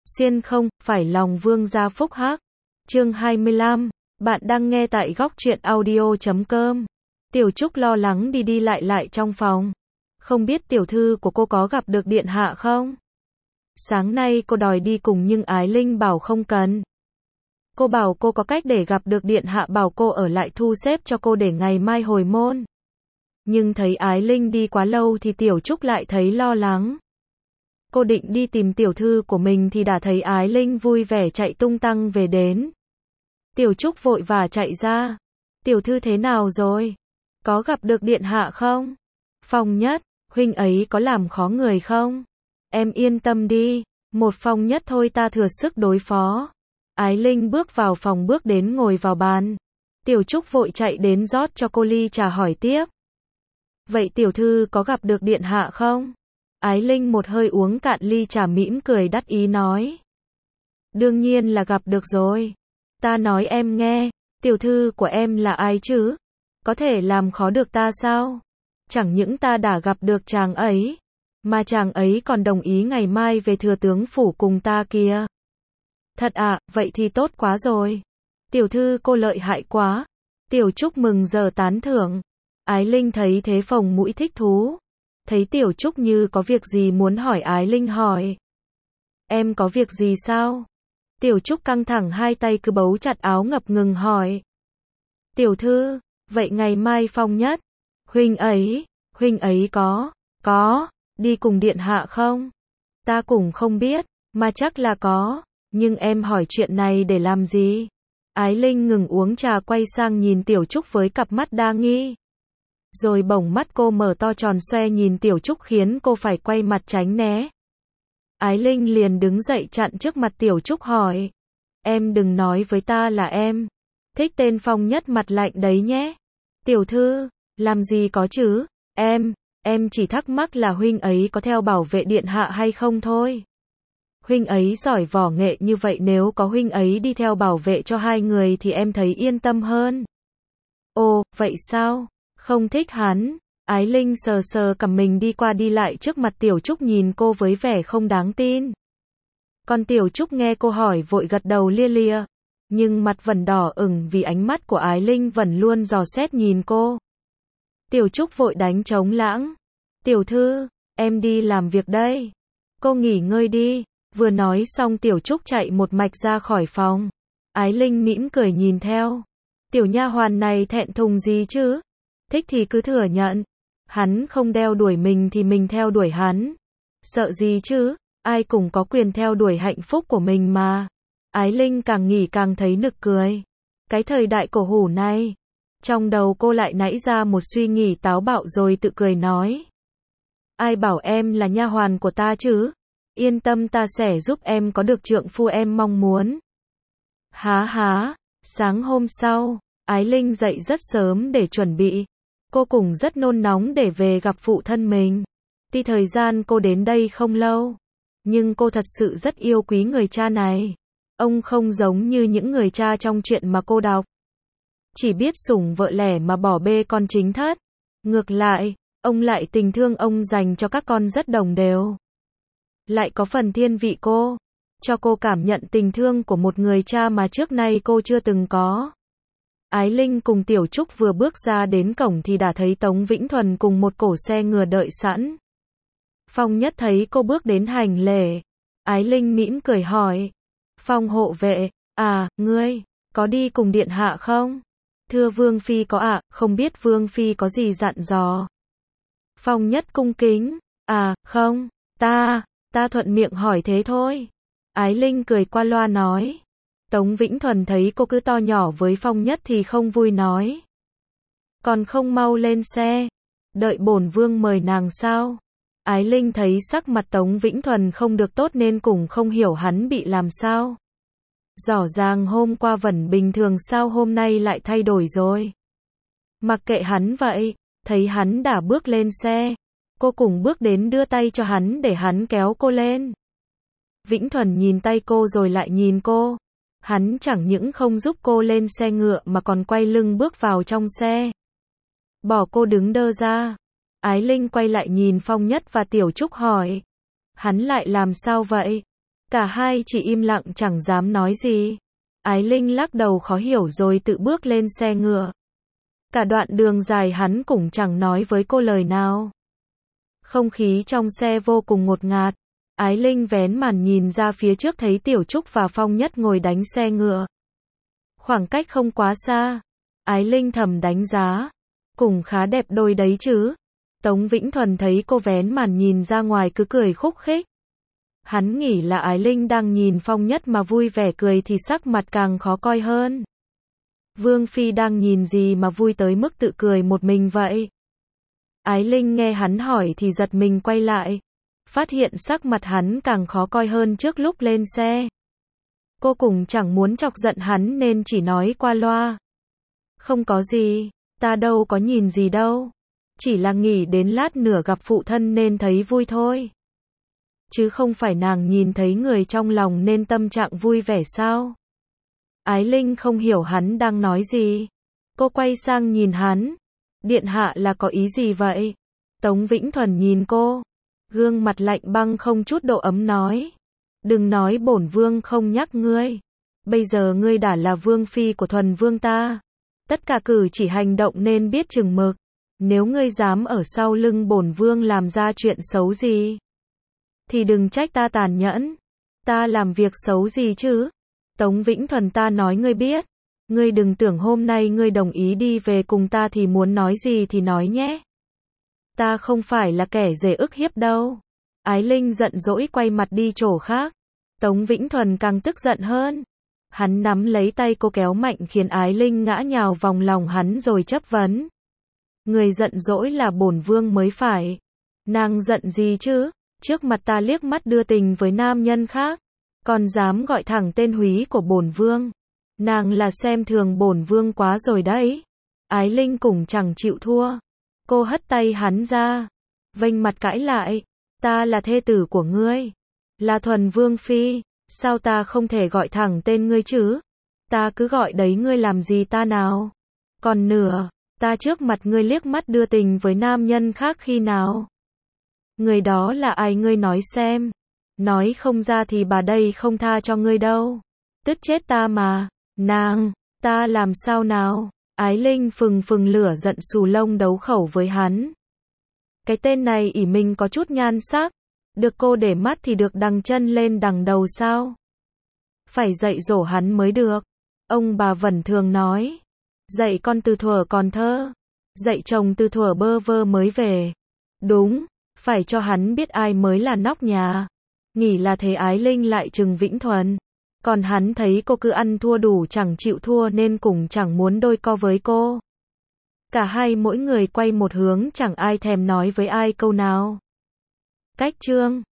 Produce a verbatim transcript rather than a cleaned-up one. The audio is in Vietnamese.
Xuyên không phải lòng vương gia phúc hắc. Chương hai mươi lăm. Bạn đang nghe tại góc truyện audio chấm com. Tiểu Trúc lo lắng đi đi lại lại trong phòng. Không biết tiểu thư của cô có gặp được điện hạ không? Sáng nay cô đòi đi cùng nhưng Ái Linh bảo không cần. Cô bảo cô có cách để gặp được điện hạ, bảo cô ở lại thu xếp cho cô để ngày mai hồi môn. Nhưng thấy Ái Linh đi quá lâu thì Tiểu Trúc lại thấy lo lắng. Cô định đi tìm tiểu thư của mình thì đã thấy Ái Linh vui vẻ chạy tung tăng về đến. Tiểu Trúc vội vã chạy ra. Tiểu thư thế nào rồi? Có gặp được điện hạ không? Phong Nhất, huynh ấy có làm khó người không? Em yên tâm đi, một Phong Nhất thôi ta thừa sức đối phó. Ái Linh bước vào phòng, bước đến ngồi vào bàn. Tiểu Trúc vội chạy đến rót cho cô ly trà hỏi tiếp. Vậy tiểu thư có gặp được điện hạ không? Ái Linh một hơi uống cạn ly trà, mỉm cười đắc ý nói. Đương nhiên là gặp được rồi. Ta nói em nghe, tiểu thư của em là ai chứ? Có thể làm khó được ta sao? Chẳng những ta đã gặp được chàng ấy, mà chàng ấy còn đồng ý ngày mai về thừa tướng phủ cùng ta kìa. Thật à, vậy thì tốt quá rồi. Tiểu thư cô lợi hại quá. Tiểu Trúc mừng giờ tán thưởng. Ái Linh thấy thế phồng mũi thích thú. Thấy Tiểu Trúc như có việc gì muốn hỏi, Ái Linh hỏi. Em có việc gì sao? Tiểu Trúc căng thẳng hai tay cứ bấu chặt áo, ngập ngừng hỏi. Tiểu thư, vậy ngày mai Phong Nhất, huynh ấy, huynh ấy có, có, đi cùng điện hạ không? Ta cũng không biết, mà chắc là có, nhưng em hỏi chuyện này để làm gì? Ái Linh ngừng uống trà quay sang nhìn Tiểu Trúc với cặp mắt đa nghi. Rồi bỗng mắt cô mở to tròn xoe nhìn Tiểu Trúc khiến cô phải quay mặt tránh né. Ái Linh liền đứng dậy chặn trước mặt Tiểu Trúc hỏi. Em đừng nói với ta là em thích tên Phong Nhất mặt lạnh đấy nhé. Tiểu thư, làm gì có chứ, em, em chỉ thắc mắc là huynh ấy có theo bảo vệ điện hạ hay không thôi. Huynh ấy giỏi võ nghệ như vậy, nếu có huynh ấy đi theo bảo vệ cho hai người thì em thấy yên tâm hơn. Ồ, vậy sao? Không thích hắn. Ái Linh sờ sờ cằm mình đi qua đi lại trước mặt Tiểu Trúc, nhìn cô với vẻ không đáng tin. Còn Tiểu Trúc nghe cô hỏi vội gật đầu lia lịa, nhưng mặt vẫn đỏ ửng vì ánh mắt của Ái Linh vẫn luôn dò xét nhìn cô. Tiểu Trúc vội đánh trống lãng. Tiểu thư, em đi làm việc đây. Cô nghỉ ngơi đi. Vừa nói xong Tiểu Trúc chạy một mạch ra khỏi phòng. Ái Linh mỉm cười nhìn theo. Tiểu nha hoàn này thẹn thùng gì chứ? Thích thì cứ thừa nhận. Hắn không đeo đuổi mình thì mình theo đuổi hắn. Sợ gì chứ? Ai cũng có quyền theo đuổi hạnh phúc của mình mà. Ái Linh càng nghĩ càng thấy nực cười. Cái thời đại cổ hủ này. Trong đầu cô lại nảy ra một suy nghĩ táo bạo rồi tự cười nói. Ai bảo em là nha hoàn của ta chứ? Yên tâm, ta sẽ giúp em có được trượng phu em mong muốn. Há há. Sáng hôm sau, Ái Linh dậy rất sớm để chuẩn bị. Cô cũng rất nôn nóng để về gặp phụ thân mình. Tuy thời gian cô đến đây không lâu, nhưng cô thật sự rất yêu quý người cha này. Ông không giống như những người cha trong chuyện mà cô đọc. Chỉ biết sủng vợ lẽ mà bỏ bê con chính thất. Ngược lại, ông lại tình thương ông dành cho các con rất đồng đều. Lại có phần thiên vị cô, cho cô cảm nhận tình thương của một người cha mà trước nay cô chưa từng có. Ái Linh cùng Tiểu Trúc vừa bước ra đến cổng thì đã thấy Tống Vĩnh Thuần cùng một cỗ xe ngựa đợi sẵn. Phong Nhất thấy cô bước đến hành lễ. Ái Linh mỉm cười hỏi. Phong hộ vệ, à, ngươi, có đi cùng điện hạ không? Thưa Vương Phi có ạ, à, không biết Vương Phi có gì dặn dò. Phong Nhất cung kính, à, không, ta, ta thuận miệng hỏi thế thôi. Ái Linh cười qua loa nói. Tống Vĩnh Thuần thấy cô cứ to nhỏ với Phong Nhất thì không vui nói. Còn không mau lên xe, đợi bổn vương mời nàng sao? Ái Linh thấy sắc mặt Tống Vĩnh Thuần không được tốt nên cũng không hiểu hắn bị làm sao. Rõ ràng hôm qua vẫn bình thường, sao hôm nay lại thay đổi rồi? Mặc kệ hắn vậy, thấy hắn đã bước lên xe, cô cũng bước đến đưa tay cho hắn để hắn kéo cô lên. Vĩnh Thuần nhìn tay cô rồi lại nhìn cô. Hắn chẳng những không giúp cô lên xe ngựa mà còn quay lưng bước vào trong xe. Bỏ cô đứng đơ ra. Ái Linh quay lại nhìn Phong Nhất và Tiểu Trúc hỏi. Hắn lại làm sao vậy? Cả hai chỉ im lặng chẳng dám nói gì. Ái Linh lắc đầu khó hiểu rồi tự bước lên xe ngựa. Cả đoạn đường dài hắn cũng chẳng nói với cô lời nào. Không khí trong xe vô cùng ngột ngạt. Ái Linh vén màn nhìn ra phía trước thấy Tiểu Trúc và Phong Nhất ngồi đánh xe ngựa. Khoảng cách không quá xa. Ái Linh thầm đánh giá. Cũng khá đẹp đôi đấy chứ. Tống Vĩnh Thuần thấy cô vén màn nhìn ra ngoài cứ cười khúc khích. Hắn nghĩ là Ái Linh đang nhìn Phong Nhất mà vui vẻ cười thì sắc mặt càng khó coi hơn. Vương Phi đang nhìn gì mà vui tới mức tự cười một mình vậy? Ái Linh nghe hắn hỏi thì giật mình quay lại. Phát hiện sắc mặt hắn càng khó coi hơn trước lúc lên xe. Cô cũng chẳng muốn chọc giận hắn nên chỉ nói qua loa. Không có gì, ta đâu có nhìn gì đâu. Chỉ là nghĩ đến lát nữa gặp phụ thân nên thấy vui thôi. Chứ không phải nàng nhìn thấy người trong lòng nên tâm trạng vui vẻ sao? Ái Linh không hiểu hắn đang nói gì. Cô quay sang nhìn hắn. Điện hạ là có ý gì vậy? Tống Vĩnh Thuần nhìn cô. Gương mặt lạnh băng không chút độ ấm nói. Đừng nói bổn vương không nhắc ngươi. Bây giờ ngươi đã là vương phi của Thuần vương ta. Tất cả cử chỉ hành động nên biết chừng mực. Nếu ngươi dám ở sau lưng bổn vương làm ra chuyện xấu gì, thì đừng trách ta tàn nhẫn. Ta làm việc xấu gì chứ? Tống Vĩnh Thuần, ta nói ngươi biết. Ngươi đừng tưởng hôm nay ngươi đồng ý đi về cùng ta thì muốn nói gì thì nói nhé. Ta không phải là kẻ dễ ức hiếp đâu. Ái Linh giận dỗi quay mặt đi chỗ khác. Tống Vĩnh Thuần càng tức giận hơn. Hắn nắm lấy tay cô kéo mạnh khiến Ái Linh ngã nhào vòng lòng hắn rồi chất vấn. Người giận dỗi là bổn vương mới phải. Nàng giận gì chứ? Trước mặt ta liếc mắt đưa tình với nam nhân khác, còn dám gọi thẳng tên húy của bổn vương. Nàng là xem thường bổn vương quá rồi đấy. Ái Linh cũng chẳng chịu thua. Cô hất tay hắn ra, vênh mặt cãi lại. Ta là thê tử của ngươi, là Thuần vương phi, sao ta không thể gọi thẳng tên ngươi chứ? Ta cứ gọi đấy ngươi làm gì ta nào? Còn nữa, ta trước mặt ngươi liếc mắt đưa tình với nam nhân khác khi nào? Người đó là ai ngươi nói xem. Nói không ra thì bà đây không tha cho ngươi đâu. Tức chết ta mà. Nàng, ta làm sao nào? Ái Linh phừng phừng lửa giận xù lông đấu khẩu với hắn. Cái tên này ỷ mình có chút nhan sắc. Được cô để mắt thì được đằng chân lên đằng đầu sao? Phải dạy dỗ hắn mới được. Ông bà Vẩn thường nói. Dạy con từ thuở còn thơ. Dạy chồng từ thuở bơ vơ mới về. Đúng, phải cho hắn biết ai mới là nóc nhà. Nghĩ là thế Ái Linh lại trừng Vĩnh Thuần. Còn hắn thấy cô cứ ăn thua đủ chẳng chịu thua nên cũng chẳng muốn đôi co với cô. Cả hai mỗi người quay một hướng chẳng ai thèm nói với ai câu nào. Cách chương